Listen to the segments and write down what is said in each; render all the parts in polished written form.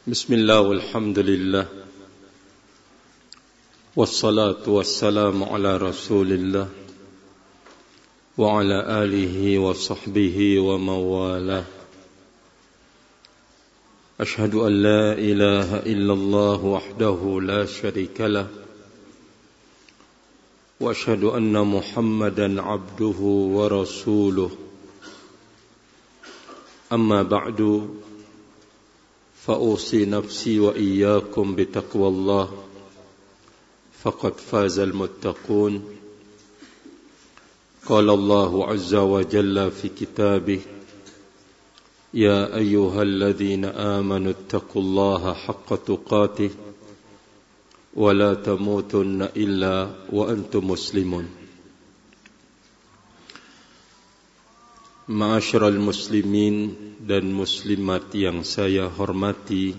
Bismillah walhamdulillah wassalatu wassalamu ala rasulillah wa ala alihi wa sahbihi wa mawalah. Ashhadu an la ilaha illallah wahdahu la sharika lah wa ashhadu anna Muhammadan abduhu wa rasuluh. Amma ba'du, فأوصي نفسي وإياكم بتقوى الله فقد فاز المتقون. قال الله عز وجل في كتابه: يا أيها الذين آمنوا اتقوا الله حق تقاته ولا تموتن إلا وأنتم مسلمون. Ma'asyiral muslimin dan muslimat yang saya hormati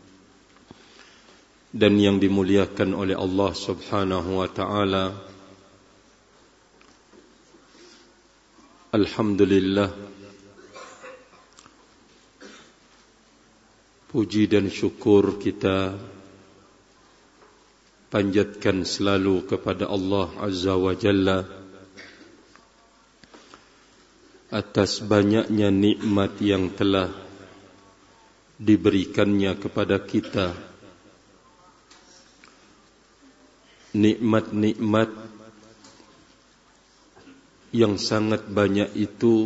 dan yang dimuliakan oleh Allah Subhanahu wa taala. Alhamdulillah, puji dan syukur kita panjatkan selalu kepada Allah Azza wa Jalla atas banyaknya nikmat yang telah diberikannya kepada kita. Nikmat-nikmat yang sangat banyak itu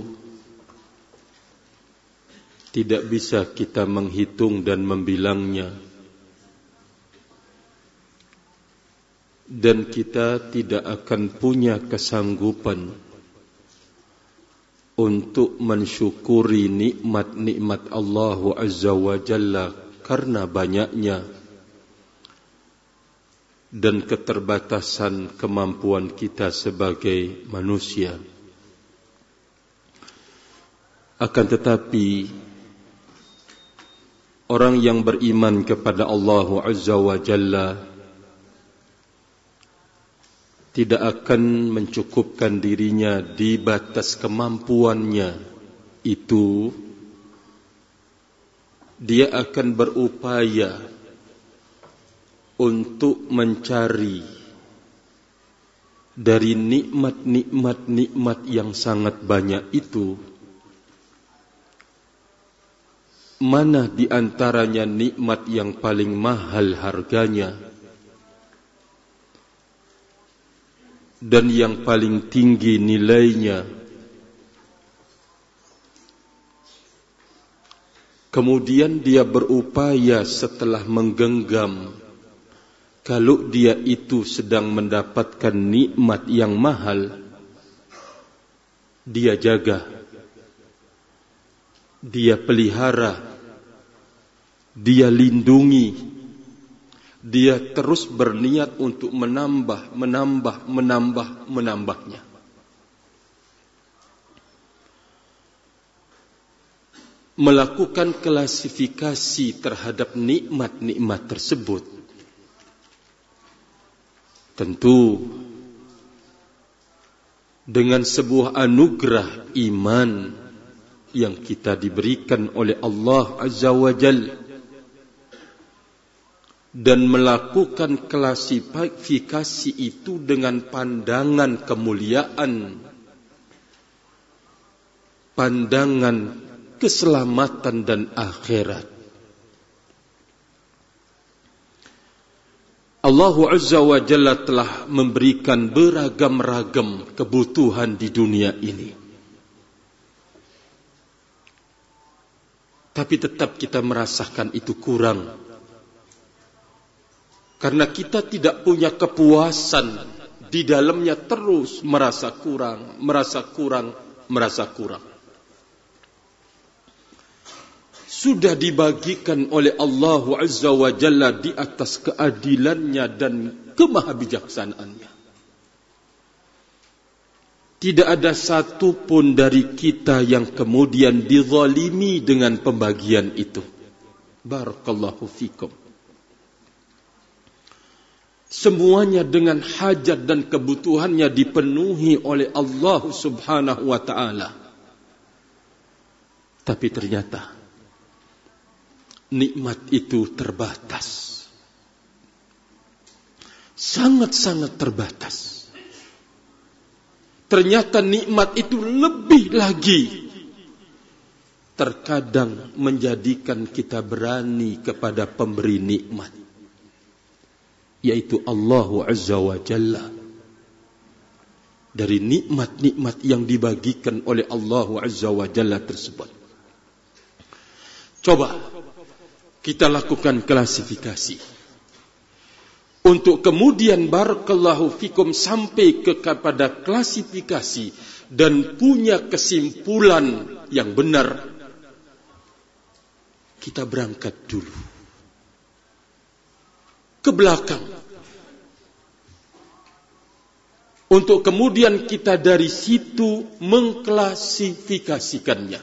tidak bisa kita menghitung dan membilangnya, dan kita tidak akan punya kesanggupan untuk mensyukuri nikmat-nikmat Allah Azza wa Jalla karena banyaknya dan keterbatasan kemampuan kita sebagai manusia. Akan tetapi orang yang beriman kepada Allah Azza wa Jalla tidak akan mencukupkan dirinya di batas kemampuannya itu. Dia akan berupaya untuk mencari dari nikmat yang sangat banyak itu, mana di antaranya nikmat yang paling mahal harganya dan yang paling tinggi nilainya. Kemudian dia berupaya setelah menggenggam, kalau dia itu sedang mendapatkan nikmat yang mahal, dia jaga, dia pelihara, dia lindungi. Dia terus berniat untuk menambahnya. Melakukan klasifikasi terhadap nikmat-nikmat tersebut. Tentu dengan sebuah anugerah iman yang kita diberikan oleh Allah Azza wa Jalla, dan melakukan klasifikasi itu dengan pandangan kemuliaan, pandangan keselamatan dan akhirat. Allah Azza wa Jalla telah memberikan beragam-ragam kebutuhan di dunia ini, tapi tetap kita merasakan itu kurang. Karena kita tidak punya kepuasan, di dalamnya terus merasa kurang. Sudah dibagikan oleh Allah Azza wa Jalla di atas keadilannya dan kemahabijaksanaannya. Tidak ada satu pun dari kita yang kemudian dizalimi dengan pembagian itu. Barakallahu fikum. Semuanya dengan hajat dan kebutuhannya dipenuhi oleh Allah Subhanahu wa ta'ala. Tapi ternyata nikmat itu terbatas. Sangat-sangat terbatas. Ternyata nikmat itu lebih lagi. Terkadang menjadikan kita berani kepada pemberi nikmat, yaitu Allah Azza wa Jalla. Dari nikmat-nikmat yang dibagikan oleh Allah Azza wa Jalla tersebut. Coba kita lakukan klasifikasi. Untuk kemudian barakallahu fikum sampai kepada klasifikasi dan punya kesimpulan yang benar. Kita berangkat dulu ke belakang. Untuk kemudian kita dari situ mengklasifikasikannya.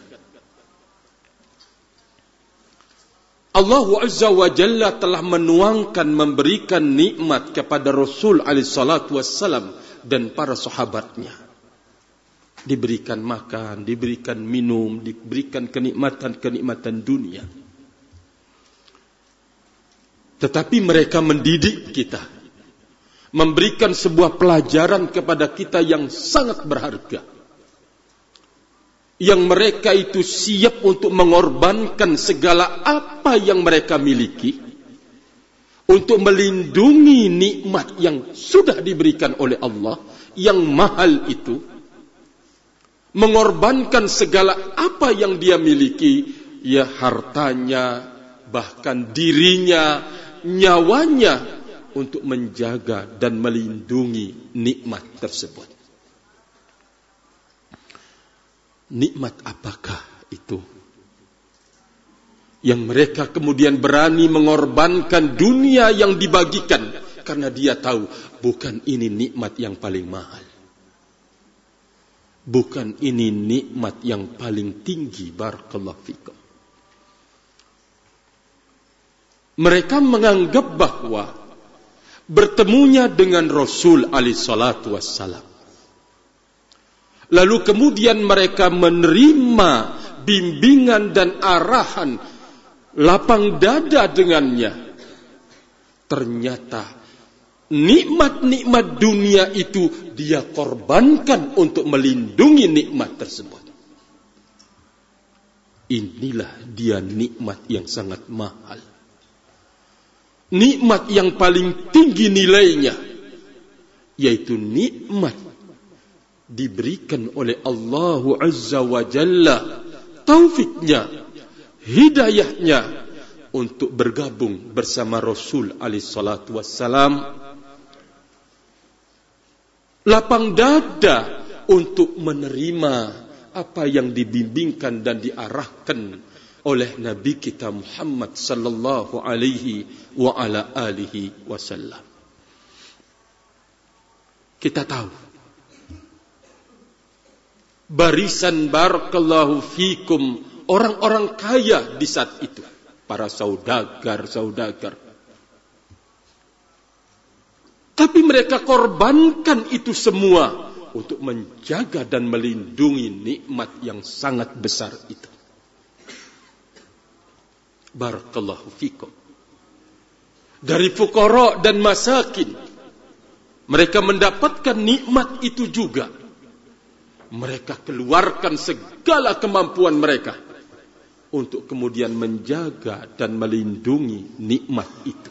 Allah Azza wa Jalla telah menuangkan, memberikan nikmat kepada Rasul alaihi salatu wassalam dan para sahabatnya. Diberikan makan, diberikan minum, diberikan kenikmatan-kenikmatan dunia. Tetapi mereka mendidik kita, memberikan sebuah pelajaran kepada kita yang sangat berharga. Yang mereka itu siap untuk mengorbankan segala apa yang mereka miliki untuk melindungi nikmat yang sudah diberikan oleh Allah, yang mahal itu. Mengorbankan segala apa yang dia miliki, ya hartanya, bahkan dirinya, nyawanya, untuk menjaga dan melindungi nikmat tersebut. Nikmat apakah itu? Yang mereka kemudian berani mengorbankan dunia yang dibagikan, karena dia tahu bukan ini nikmat yang paling mahal. Bukan ini nikmat yang paling tinggi. Barakallahu fikum. Mereka menganggap bahwa bertemunya dengan Rasul alaihi salatu wassalam, lalu kemudian mereka menerima bimbingan dan arahan, lapang dada dengannya. Ternyata nikmat-nikmat dunia itu dia korbankan untuk melindungi nikmat tersebut. Inilah dia nikmat yang sangat mahal. Nikmat yang paling tinggi nilainya, yaitu nikmat diberikan oleh Allah Azza wa Jalla, taufiknya, hidayahnya untuk bergabung bersama Rasul alaihi salatu wassalam. Lapang dada untuk menerima apa yang dibimbingkan dan diarahkan oleh Nabi kita Muhammad sallallahu alaihi wa ala alihi wasallam. Kita tahu barisan barakallahu fikum orang-orang kaya di saat itu, para saudagar. Tapi mereka korbankan itu semua untuk menjaga dan melindungi nikmat yang sangat besar itu. Barakallahu fikum. Dari fuqara dan masakin, mereka mendapatkan nikmat itu juga. Mereka keluarkan segala kemampuan mereka untuk kemudian menjaga dan melindungi nikmat itu.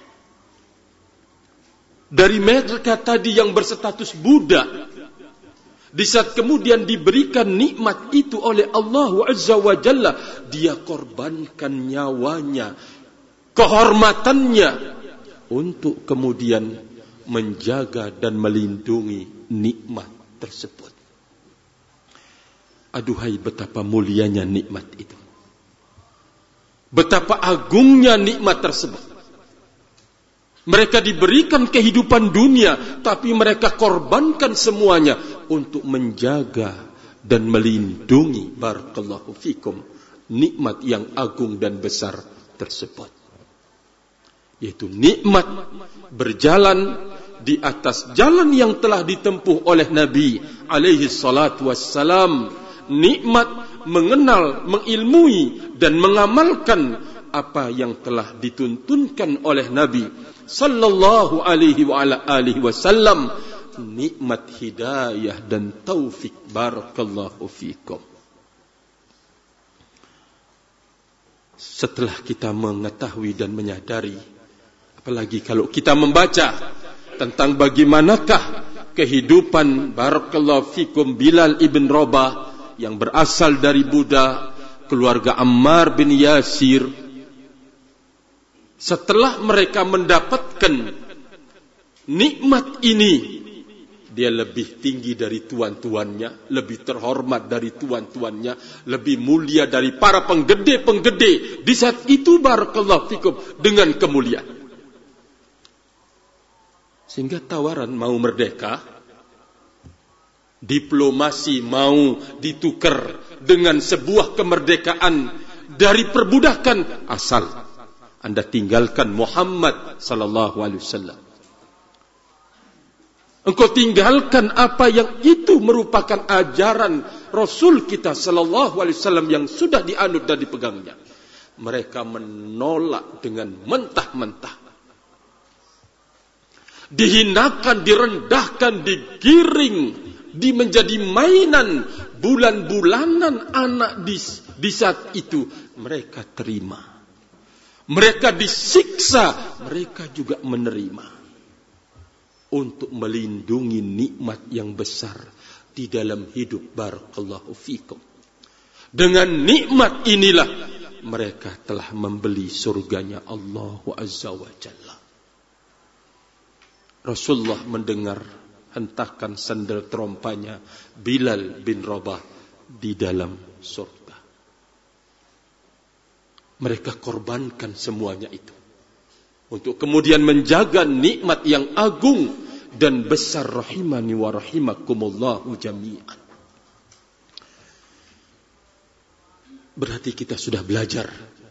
Dari mereka tadi yang berstatus budak, di saat kemudian diberikan nikmat itu oleh Allah Azza wa Jalla, dia korbankan nyawanya, kehormatannya, untuk kemudian menjaga dan melindungi nikmat tersebut. Aduhai betapa mulianya nikmat itu. Betapa agungnya nikmat tersebut. Mereka diberikan kehidupan dunia, tapi mereka korbankan semuanya untuk menjaga dan melindungi barakallahu fikum nikmat yang agung dan besar tersebut. Yaitu nikmat berjalan di atas jalan yang telah ditempuh oleh Nabi alaihi salatu wassalam. Nikmat mengenal, mengilmui dan mengamalkan apa yang telah dituntunkan oleh Nabi sallallahu alaihi wa ala alihi wasallam, nikmat hidayah dan taufik. Barakallahu fikum. Setelah kita mengetahui dan menyadari, apalagi kalau kita membaca tentang bagaimanakah kehidupan barakallahu fikum Bilal ibn Rabah yang berasal dari budak keluarga Ammar bin Yasir. Setelah mereka mendapatkan nikmat ini, dia lebih tinggi dari tuan-tuannya, lebih terhormat dari tuan-tuannya, lebih mulia dari para penggede-penggede di saat itu barakallahu fikum dengan kemuliaan. Sehingga tawaran mau merdeka, diplomasi mau ditukar dengan sebuah kemerdekaan dari perbudakan, asal Anda tinggalkan Muhammad sallallahu alaihi wasallam. Engkau tinggalkan apa yang itu merupakan ajaran Rasul kita sallallahu alaihi wasallam yang sudah dianut dan dipegangnya. Mereka menolak dengan mentah-mentah. Dihinakan, direndahkan, digiring, menjadi mainan bulan-bulanan anak di saat itu. Mereka terima. Mereka disiksa, mereka juga menerima. Untuk melindungi nikmat yang besar di dalam hidup barakallahu fikum. Dengan nikmat inilah mereka telah membeli surganya Allah Azza wa Jalla. Rasulullah mendengar hentakan sandal terompanya Bilal bin Rabah di dalam surga. Mereka korbankan semuanya itu untuk kemudian menjaga nikmat yang agung dan besar rahimani wa rahimakumullahu jami'an. Berarti kita sudah belajar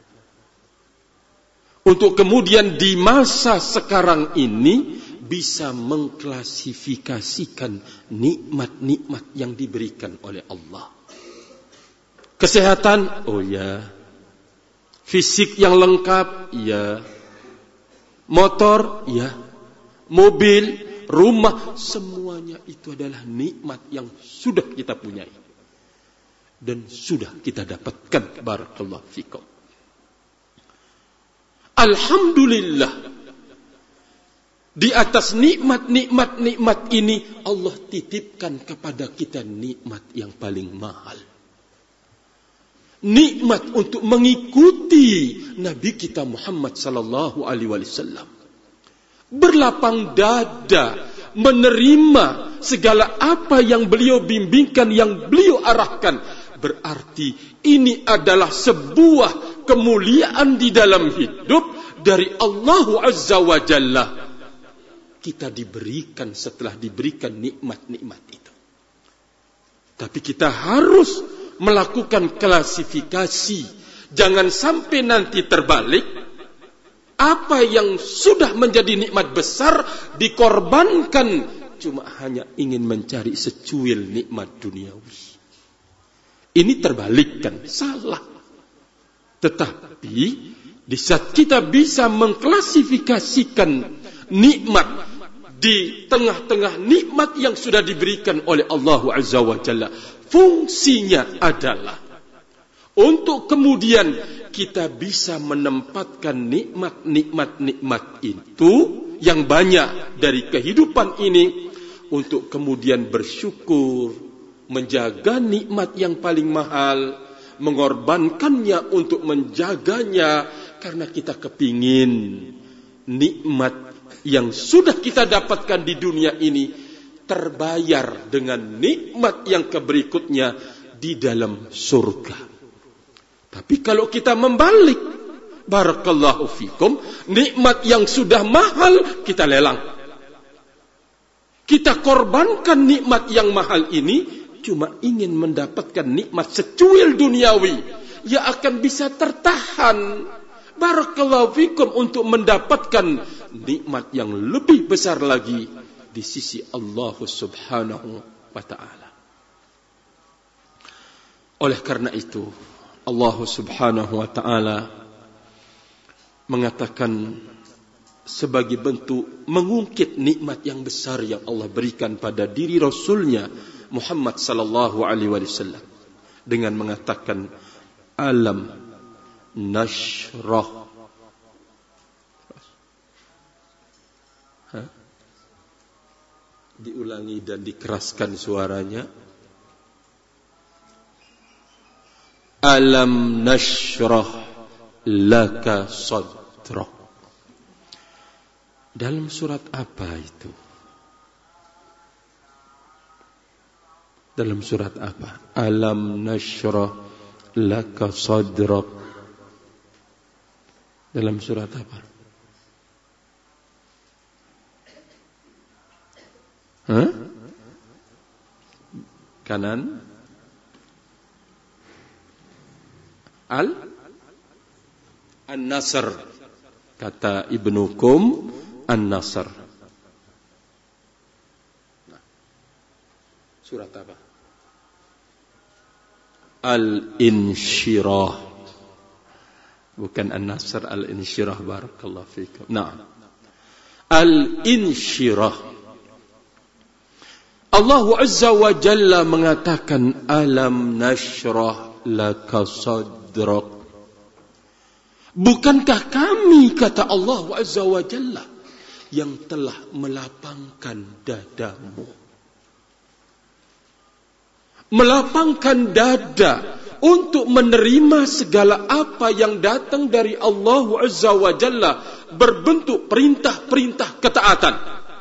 untuk kemudian di masa sekarang ini bisa mengklasifikasikan nikmat-nikmat yang diberikan oleh Allah. Kesehatan, oh ya. Fisik yang lengkap, ya. Motor, ya. Mobil, rumah, semuanya itu adalah nikmat yang sudah kita punyai dan sudah kita dapatkan. Barakallahu fikum. Alhamdulillah, di atas nikmat ini Allah titipkan kepada kita nikmat yang paling mahal. Nikmat untuk mengikuti Nabi kita Muhammad sallallahu alaihi wasallam. Berlapang dada menerima segala apa yang beliau bimbingkan, yang beliau arahkan. Berarti ini adalah sebuah kemuliaan di dalam hidup dari Allah Azza wa Jalla. Kita diberikan setelah diberikan nikmat-nikmat itu. Tapi kita harus melakukan klasifikasi. Jangan sampai nanti terbalik. Apa yang sudah menjadi nikmat besar dikorbankan cuma hanya ingin mencari secuil nikmat duniawi. Ini terbalikkan, salah. Tetapi di saat kita bisa mengklasifikasikan nikmat di tengah-tengah nikmat yang sudah diberikan oleh Allah Azza wa Jalla, fungsinya adalah untuk kemudian kita bisa menempatkan nikmat itu yang banyak dari kehidupan ini untuk kemudian bersyukur, menjaga nikmat yang paling mahal, mengorbankannya untuk menjaganya karena kita kepingin nikmat yang sudah kita dapatkan di dunia ini terbayar dengan nikmat yang berikutnya di dalam surga. Tapi kalau kita membalik, barakallahu fikum, nikmat yang sudah mahal kita lelang. Kita korbankan nikmat yang mahal ini cuma ingin mendapatkan nikmat secuil duniawi yang akan bisa tertahan. Barakallahu fikum untuk mendapatkan nikmat yang lebih besar lagi di sisi Allah Subhanahu wa ta'ala. Oleh karena itu Allah Subhanahu wa ta'ala mengatakan sebagai bentuk mengungkit nikmat yang besar yang Allah berikan pada diri Rasulnya Muhammad sallallahu alaihi wasallam dengan mengatakan alam nashrah. Diulangi dan dikeraskan suaranya. Alam nashrah laka sadrak. Dalam surat apa itu? Dalam surat apa? Alam nashrah laka sadrak. Dalam surat apa? Kanan. An-Nasr. Kata Ibnu Qum, An-Nasr. Surat apa? Al-Insyirah. Bukan An-Nasr, Al-Insyirah. Barakallahu fikum. Nah, Al-Insyirah. Allah Azza wa Jalla mengatakan alam nashrah laka sadrak. Bukankah kami, kata Allah Azza wa Jalla, yang telah melapangkan dadamu. Melapangkan dada untuk menerima segala apa yang datang dari Allah Azza wa Jalla berbentuk perintah-perintah ketaatan.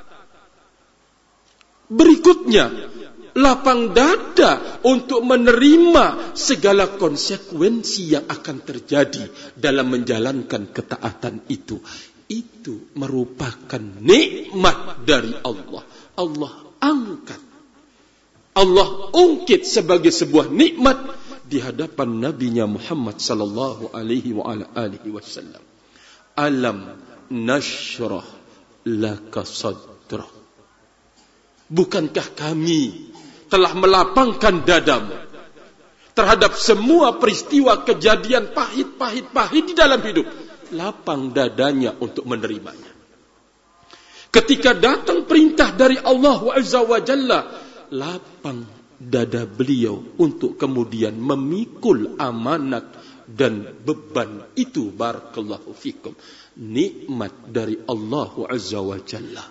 Berikutnya, lapang dada untuk menerima segala konsekuensi yang akan terjadi dalam menjalankan ketaatan itu. Itu merupakan nikmat dari Allah. Allah angkat, Allah ungkit sebagai sebuah nikmat di hadapan Nabi-Nya Muhammad sallallahu alaihi wasallam. Alam nashrah laka sadrak. Bukankah kami telah melapangkan dadamu terhadap semua peristiwa kejadian pahit di dalam hidup? Lapang dadanya untuk menerimanya. Ketika datang perintah dari Allah Azza wa Jalla, lapang dada beliau untuk kemudian memikul amanat dan beban itu. Barakallahu fikum. Nikmat dari Allah Azza wa Jalla.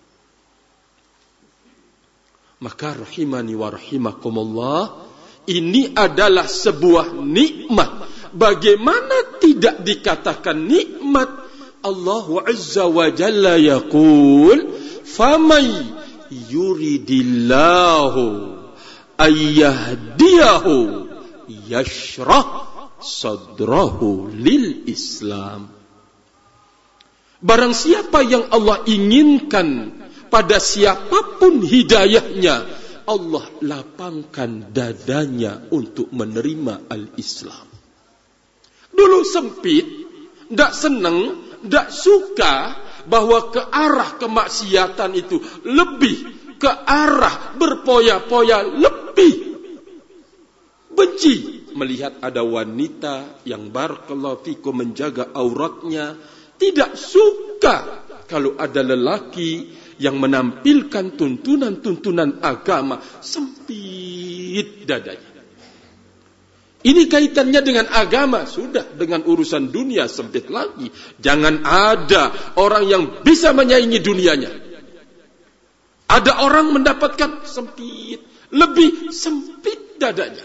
Maka rahimani wa rahimakumullah, ini adalah sebuah nikmat. Bagaimana tidak dikatakan nikmat? Allah Azza wa Jalla yaqul, "Faman yuridillahu ayyahdiyahu yashrah sadrahu lil Islam." Barang siapa yang Allah inginkan pada siapapun hidayahnya, Allah lapangkan dadanya untuk menerima al-Islam. Dulu sempit, tidak senang, tidak suka bahwa ke arah kemaksiatan itu lebih, ke arah berpoya-poya lebih. Benci melihat ada wanita yang barakallahu fikum menjaga auratnya. Tidak suka kalau ada lelaki yang menampilkan tuntunan-tuntunan agama, sempit dadanya. Ini kaitannya dengan agama, sudah dengan urusan dunia sempit lagi. Jangan ada orang yang bisa menyaingi dunianya. Ada orang mendapatkan sempit, lebih sempit dadanya.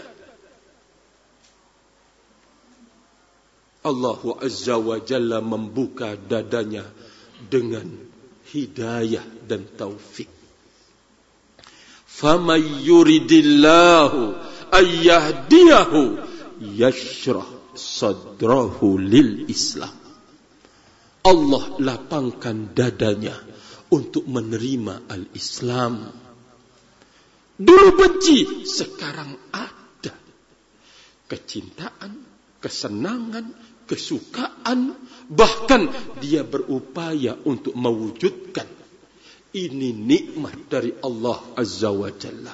Allah Azza wa Jalla membuka dadanya dengan hidayah dan taufik. Faman yuridillahu ayyahdiyahu yashrah sadrahu lil Islam. Allah lapangkan dadanya untuk menerima al-Islam. Dulu benci, sekarang ada kecintaan, kesenangan, kesukaan, bahkan dia berupaya untuk mewujudkan. Ini nikmat dari Allah Azza wa Jalla.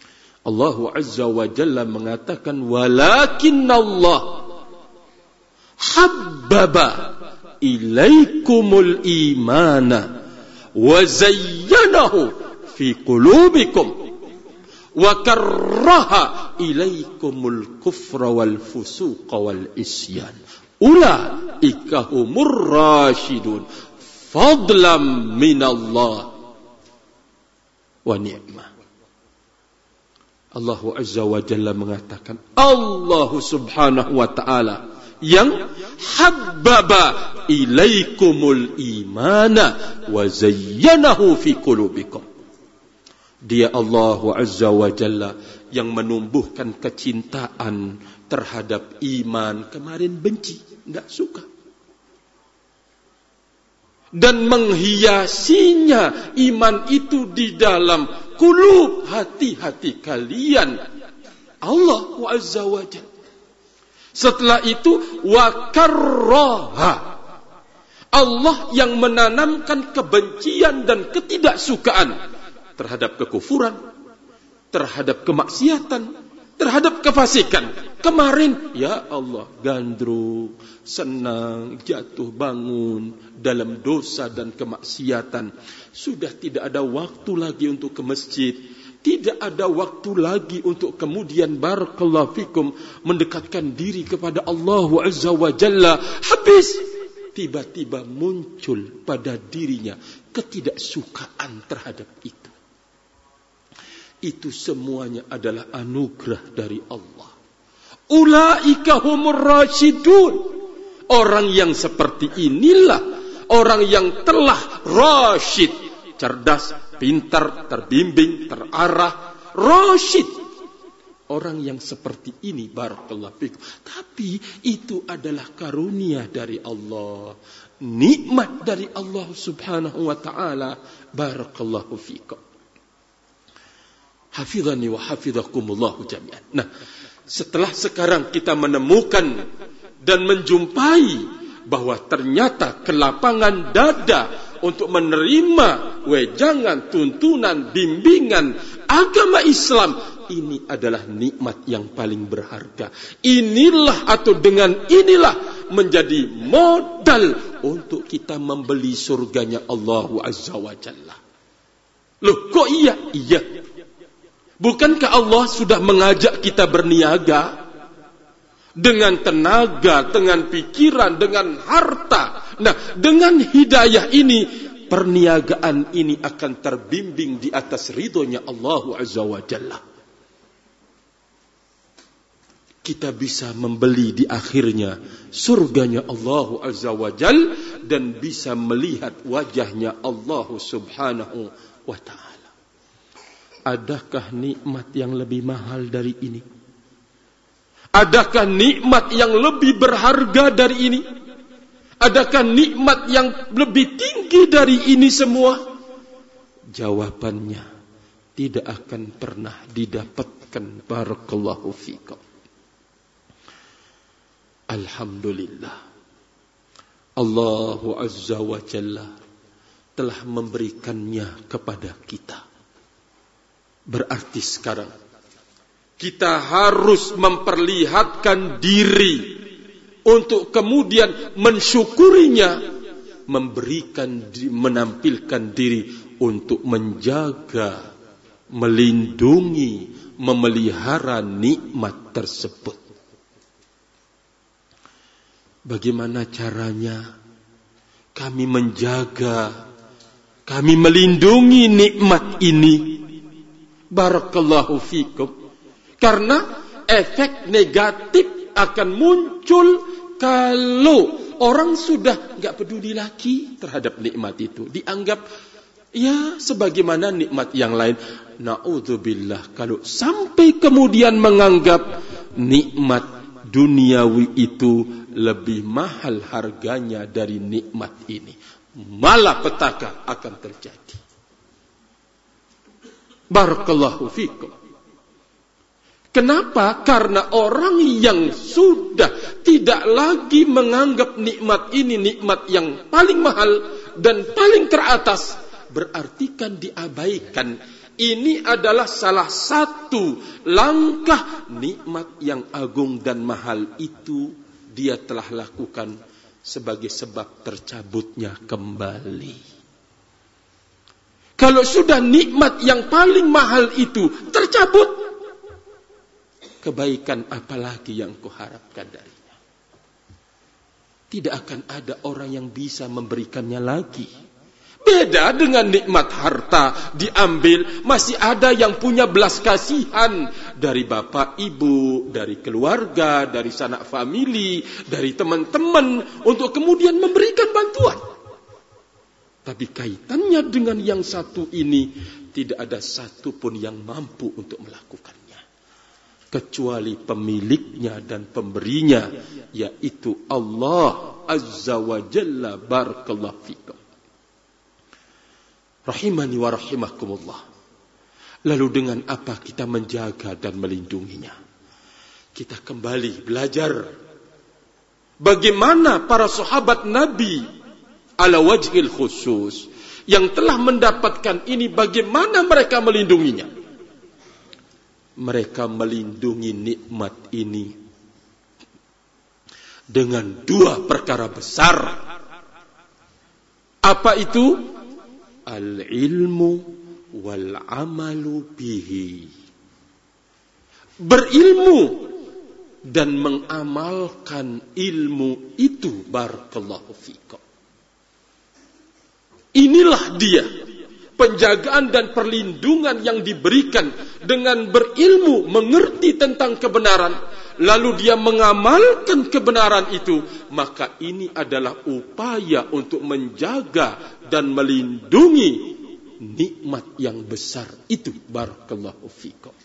Allah Azza wa Jalla mengatakan, walakin Allah habbaba ilaikumul imana wa zayyanahu fi qulubikum wa karraha ilaikumul kufra wal fusuqa wal isyan ulaika humur rasyidun fadlam minallah wa ni'mah. Allah Azza wa Jalla mengatakan, Allah Subhanahu wa Ta'ala yang habbaba ilaikumul imana wa zayyanahu fi qulubikum. Dia Allah Azza wa Jalla yang menumbuhkan kecintaan terhadap iman. Kemarin benci, tidak suka. Dan menghiasinya iman itu di dalam qulub, hati-hati kalian. Allah Azza wa Jalla. Setelah itu wa karraha, Allah yang menanamkan kebencian dan ketidaksukaan terhadap kekufuran, terhadap kemaksiatan, terhadap kefasikan. Kemarin, ya Allah, gandrung, senang, jatuh bangun dalam dosa dan kemaksiatan. Sudah tidak ada waktu lagi untuk ke masjid. Tidak ada waktu lagi untuk kemudian barakallahu fikum mendekatkan diri kepada Allah Azza wa Jalla. Habis tiba-tiba muncul pada dirinya ketidaksukaan terhadap itu. Itu semuanya adalah anugerah dari Allah. Ulaika humur rasyidun. Orang yang seperti inilah orang yang telah rasyid, cerdas, pintar, terbimbing, terarah, rasyid. Orang yang seperti ini barakallahu fikum. Tapi itu adalah karunia dari Allah, nikmat dari Allah Subhanahu wa Ta'ala. Barakallahu fikum. Hafizani wa hafizakumullahu jami'an. Nah, setelah sekarang kita menemukan dan menjumpai bahwa ternyata kelapangan dada untuk menerima wejangan, tuntunan, bimbingan agama Islam ini adalah nikmat yang paling berharga. Inilah atau dengan inilah menjadi modal untuk kita membeli surganya Allah Azza wa Jalla. Loh, kok iya? Iya. Bukankah Allah sudah mengajak kita berniaga dengan tenaga, dengan pikiran, dengan harta? Nah, dengan hidayah ini, perniagaan ini akan terbimbing di atas ridhonya Allah Azza wa Jalla. Kita bisa membeli di akhirnya surganya Allah Azza wa Jalla dan bisa melihat wajahnya Allah Subhanahu wa Ta'ala. Adakah nikmat yang lebih mahal dari ini? Adakah nikmat yang lebih berharga dari ini? Adakah nikmat yang lebih tinggi dari ini semua? Jawabannya tidak akan pernah didapatkan. Barakallahu fikum. Alhamdulillah, Allah Azza wa Jalla telah memberikannya kepada kita. Berarti sekarang kita harus memperlihatkan diri untuk kemudian mensyukurinya, menampilkan diri untuk menjaga, melindungi, memelihara nikmat tersebut. Bagaimana caranya kami menjaga, kami melindungi nikmat ini? Barakallahu fikum. Karena efek negatif akan muncul kalau orang sudah enggak peduli lagi terhadap nikmat itu. Dianggap ya sebagaimana nikmat yang lain. Na'udzubillah, kalau sampai kemudian menganggap nikmat duniawi itu lebih mahal harganya dari nikmat ini, malapetaka akan terjadi. Barakallahu fikum. Kenapa? Karena orang yang sudah tidak lagi menganggap nikmat ini nikmat yang paling mahal dan paling teratas, berarti kan diabaikan. Ini adalah salah satu langkah nikmat yang agung dan mahal itu dia telah lakukan sebagai sebab tercabutnya kembali. Kalau sudah nikmat yang paling mahal itu tercabut, kebaikan apalagi yang kau harapkan darinya? Tidak akan ada orang yang bisa memberikannya lagi. Beda dengan nikmat harta diambil, masih ada yang punya belas kasihan dari bapak ibu, dari keluarga, dari sanak famili, dari teman-teman untuk kemudian memberikan bantuan. Tapi kaitannya dengan yang satu ini tidak ada satu pun yang mampu untuk melakukannya kecuali pemiliknya dan pemberinya, yaitu Allah Azza wa Jalla. Barakallahu fikum. Rahimani wa rahimakumullah. Lalu dengan apa kita menjaga dan melindunginya? Kita kembali belajar bagaimana para sahabat Nabi ala wajhil khusus yang telah mendapatkan ini, bagaimana mereka melindunginya. Mereka melindungi nikmat ini dengan dua perkara besar. Apa itu? Al-ilmu wal-amalu bihi. Berilmu dan mengamalkan ilmu itu. Barakallahu fikum. Inilah dia penjagaan dan perlindungan yang diberikan dengan berilmu, mengerti tentang kebenaran, lalu dia mengamalkan kebenaran itu, maka ini adalah upaya untuk menjaga dan melindungi nikmat yang besar itu. Barakallahu fikum.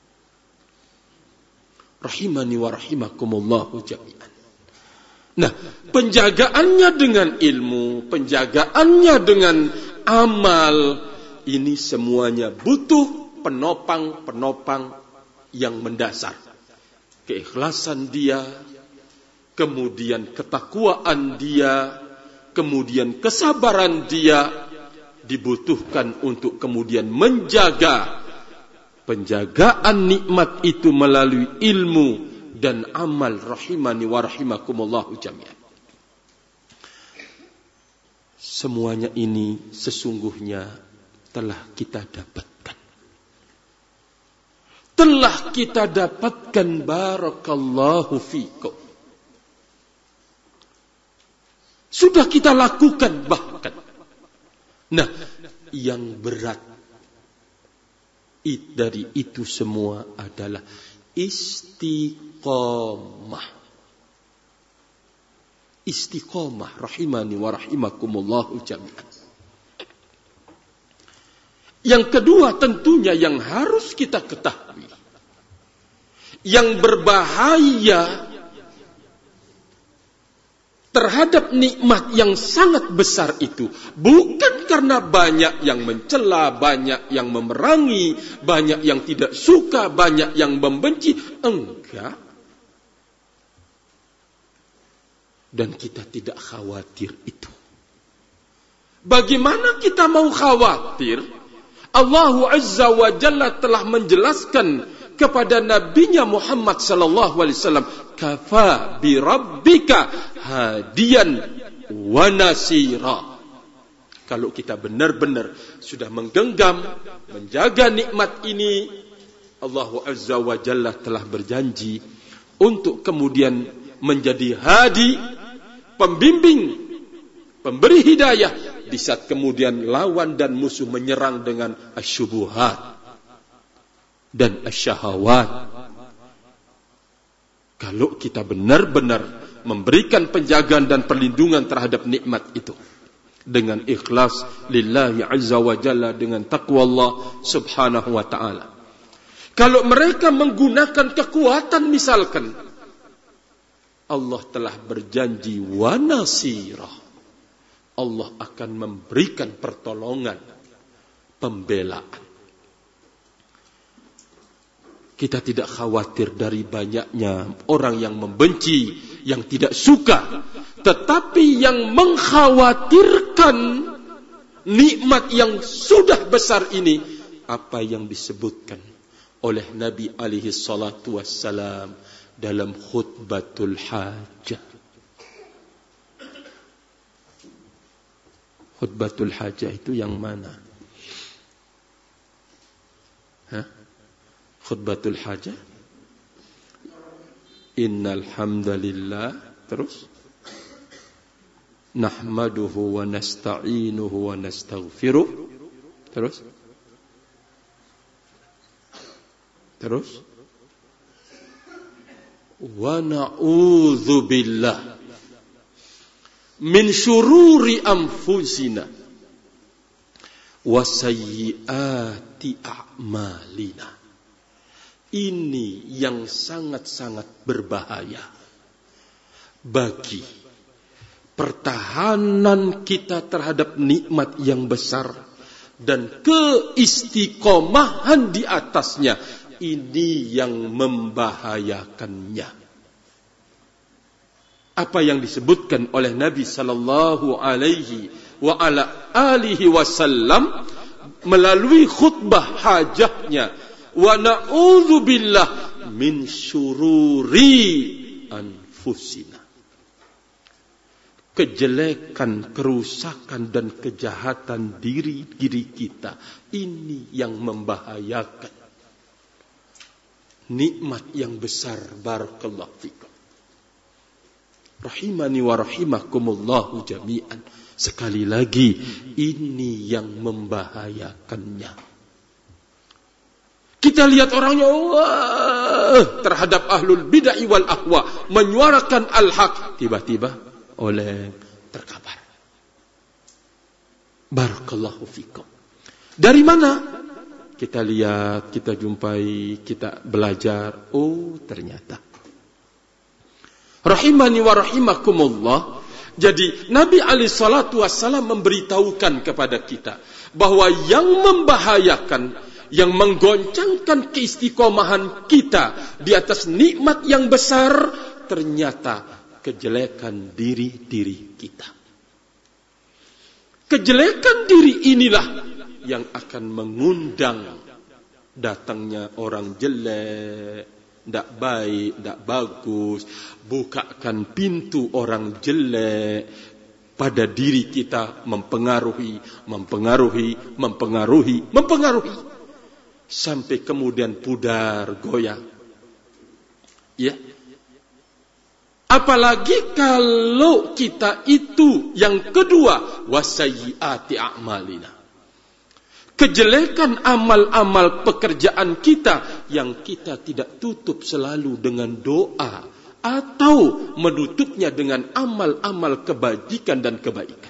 Rahimani wa rahimakumullahu jami'an. Nah, penjagaannya dengan ilmu, penjagaannya dengan amal, ini semuanya butuh penopang-penopang yang mendasar. Keikhlasan dia, kemudian ketakwaan dia, kemudian kesabaran dia dibutuhkan untuk kemudian menjaga penjagaan nikmat itu melalui ilmu dan amal. Rahimani wa rahimakumullahu jami'an. Semuanya ini sesungguhnya telah kita dapatkan. Telah kita dapatkan. Barakallahu fikum. Sudah kita lakukan bahkan. Nah, yang berat dari itu semua adalah istiqamah. Istiqamah. Rahimani wa rahimakumullahu jami'an. Yang kedua tentunya yang harus kita ketahui, yang berbahaya terhadap nikmat yang sangat besar itu bukan karena banyak yang mencela, banyak yang memerangi, banyak yang tidak suka, banyak yang membenci. Enggak. Dan kita tidak khawatir itu. Bagaimana kita mau khawatir? Allah Azza wa Jalla telah menjelaskan kepada Nabinya Muhammad sallallahu alaihi wasallam, kafa bi rabbika hadiyan wa nasira. Kalau kita benar-benar sudah menggenggam, menjaga nikmat ini, Allah Azza wa Jalla telah berjanji untuk kemudian menjadi hadi, pembimbing, pemberi hidayah di saat kemudian lawan dan musuh menyerang dengan asyubuhat dan asyahawat. Kalau kita benar-benar memberikan penjagaan dan perlindungan terhadap nikmat itu dengan ikhlas lillahi azza wa jalla, dengan taqwa Allah subhanahu wa ta'ala. Kalau mereka menggunakan kekuatan misalkan, Allah telah berjanji wa nasirah, Allah akan memberikan pertolongan, pembelaan. Kita tidak khawatir dari banyaknya orang yang membenci, yang tidak suka. Tetapi yang mengkhawatirkan nikmat yang sudah besar ini, apa yang disebutkan oleh Nabi alaihi salatu wassalam dalam khutbatul hajah. Khutbatul hajah itu yang mana? Khutbatul hajah. Innal hamdalillah, terus nahmaduhu wa nasta'inuhu wa nastaghfiruh, terus wa na'udzu billah min syururi anfusina wa sayyiati a'malina. Ini yang sangat-sangat berbahaya bagi pertahanan kita terhadap nikmat yang besar dan keistiqomahan di atasnya. Ini yang membahayakannya. Apa yang disebutkan oleh Nabi sallallahu alaihi wa ala alihi wasallam melalui khutbah hajahnya, wa na'udzu billah min syururi anfusina. Kejelekan, kerusakan dan kejahatan diri kita, ini yang membahayakan nikmat yang besar. Barakallahu fikum. Rahimani wa rahimakumullahu jami'an. Sekali lagi, ini yang membahayakannya. Kita lihat orangnya terhadap ahlul bid'ah wal ahwa, menyuarakan al-haq, tiba-tiba oleh terkabar. Barakallahu fikum. Dari mana? Kita lihat, kita jumpai, kita belajar. Oh, ternyata. Rahimani wa rahimakumullah. Jadi Nabi alaihi salatu wassalam memberitahukan kepada kita bahwa yang membahayakan, yang menggoncangkan keistiqomahan kita di atas nikmat yang besar, ternyata kejelekan diri kita. Kejelekan diri inilah yang akan mengundang datangnya orang jelek, tidak baik, tidak bagus. Bukakan pintu orang jelek pada diri kita, mempengaruhi. Sampai kemudian pudar, goyang. Ya. Apalagi kalau kita itu yang kedua, wasayyiati a'malina. Kejelekan amal-amal pekerjaan kita yang kita tidak tutup selalu dengan doa atau menutupnya dengan amal-amal kebajikan dan kebaikan.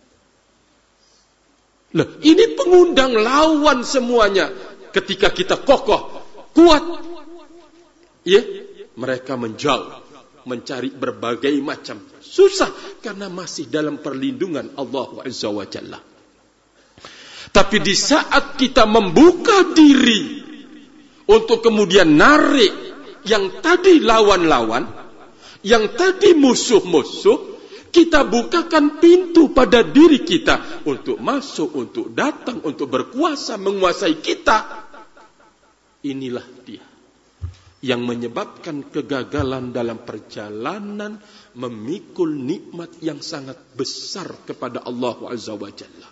Loh, ini pengundang lawan semuanya. Ketika kita kokoh, kuat, ya, mereka menjauh, mencari berbagai macam susah karena masih dalam perlindungan Allah Azza wa Jalla. Tapi di saat kita membuka diri untuk kemudian narik yang tadi lawan-lawan, yang tadi musuh-musuh, kita bukakan pintu pada diri kita untuk masuk, untuk datang, untuk berkuasa, menguasai kita. Inilah dia yang menyebabkan kegagalan dalam perjalanan memikul nikmat yang sangat besar kepada Allah Azza wa Jalla.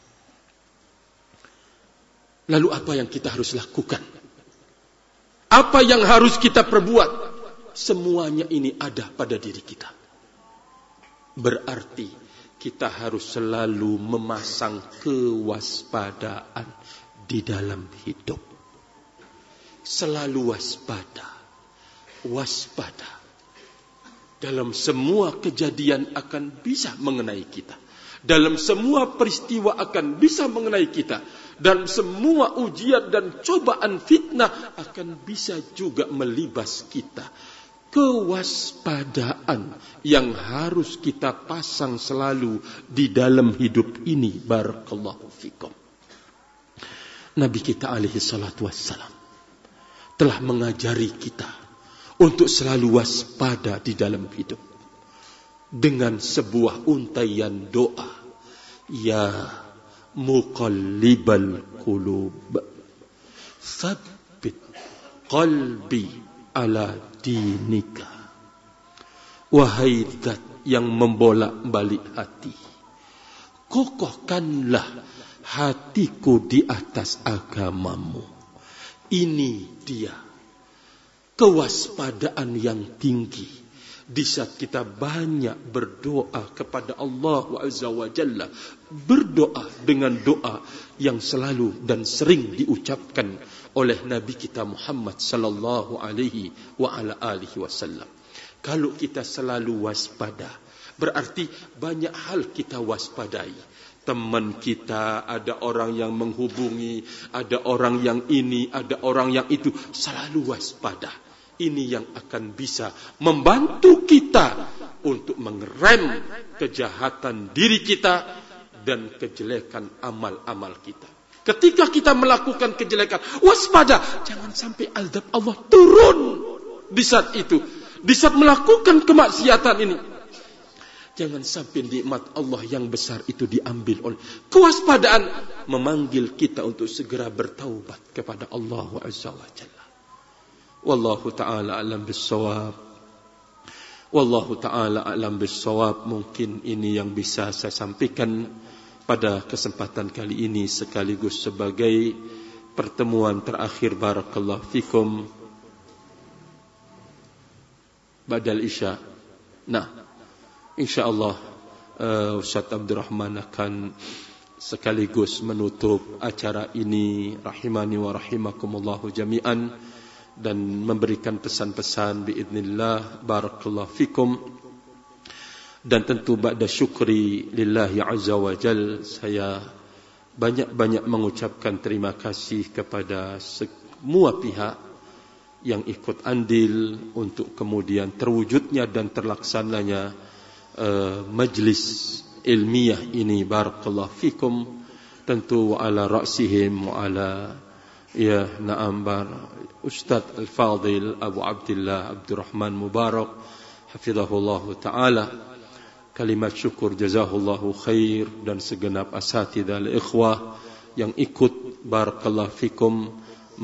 Lalu apa yang kita harus lakukan? Apa yang harus kita perbuat? Semuanya ini ada pada diri kita. Berarti kita harus selalu memasang kewaspadaan di dalam hidup. Selalu waspada. Waspada. Dalam semua kejadian akan bisa mengenai kita. Dalam semua peristiwa akan bisa mengenai kita. Dan semua ujian dan cobaan fitnah akan bisa juga melibas kita. Kewaspadaan yang harus kita pasang selalu di dalam hidup ini. Barakallahu fikum. Nabi kita alaihi salatu wassalam telah mengajari kita untuk selalu waspada di dalam hidup. Dengan sebuah untaian doa. Ya muqallibal qulub, tsabbit qalbi ala dinika. Wahai zat yang membolak-balik hati, kokohkanlah hatiku di atas agamamu. Ini dia kewaspadaan yang tinggi di saat kita banyak berdoa kepada Allah Azza wa Jalla, berdoa dengan doa yang selalu dan sering diucapkan oleh Nabi kita Muhammad sallallahu alaihi wa ala alihi wasallam. Kalau kita selalu waspada, berarti banyak hal kita waspadai. Teman kita, ada orang yang menghubungi, ada orang yang ini, ada orang yang itu. Selalu waspada. Ini yang akan bisa membantu kita untuk mengerem kejahatan diri kita dan kejelekan amal-amal kita. Ketika kita melakukan kejelekan, waspada. Jangan sampai azab Allah turun di saat itu. Di saat melakukan kemaksiatan ini. Jangan sampai nikmat Allah yang besar itu diambil oleh kewaspadaan, memanggil kita untuk segera bertaubat kepada Allah Azza wa Jalla. Wallahu ta'ala a'lam bis-shawab. Wallahu ta'ala a'lam bis-shawab. Mungkin ini yang bisa saya sampaikan pada kesempatan kali ini, sekaligus sebagai pertemuan terakhir barakallahu fikum ba'dal isya. Nah, InsyaAllah Ustaz Abdul Rahman akan sekaligus menutup acara ini, rahimani wa rahimakumullahu jami'an, dan memberikan pesan-pesan biidznillah barakallahu fikum. Dan tentu ba'da syukri lillahi azza wa jal, saya banyak-banyak mengucapkan terima kasih kepada semua pihak yang ikut andil untuk kemudian terwujudnya dan terlaksananya majlis ilmiah ini barakallahu fikum. Tentu wa ala ra'sihim wa ala Ustaz Al-Fadil Abu Abdullah Abdurrahman Mubarak hafizahullah ta'ala. Kalimat syukur jazahullahu khair, dan segenap asatidzah al-ikhwah yang ikut barakallahu fikum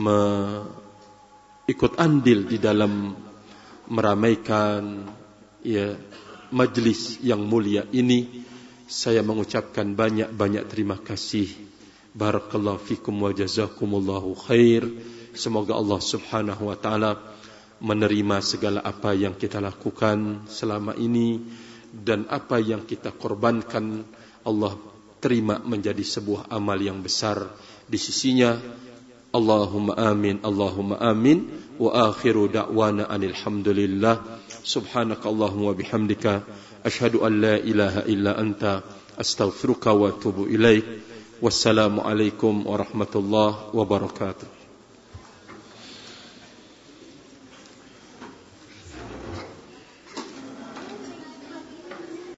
ikut andil di dalam meramaikan majlis yang mulia ini. Saya mengucapkan banyak-banyak terima kasih. Barakallahu fikum wa jazakumullahu khair. Semoga Allah Subhanahu wa taala menerima segala apa yang kita lakukan selama ini, dan apa yang kita korbankan Allah terima menjadi sebuah amal yang besar di sisinya. Allahumma amin, Allahumma amin. Wa akhiru da'wana anil hamdulillah. Subhanaka Allahumma bihamdika asyhadu an la ilaha illa anta astaghfiruka wa atubu ilaik. Wassalamu alaikum warahmatullahi wabarakatuh.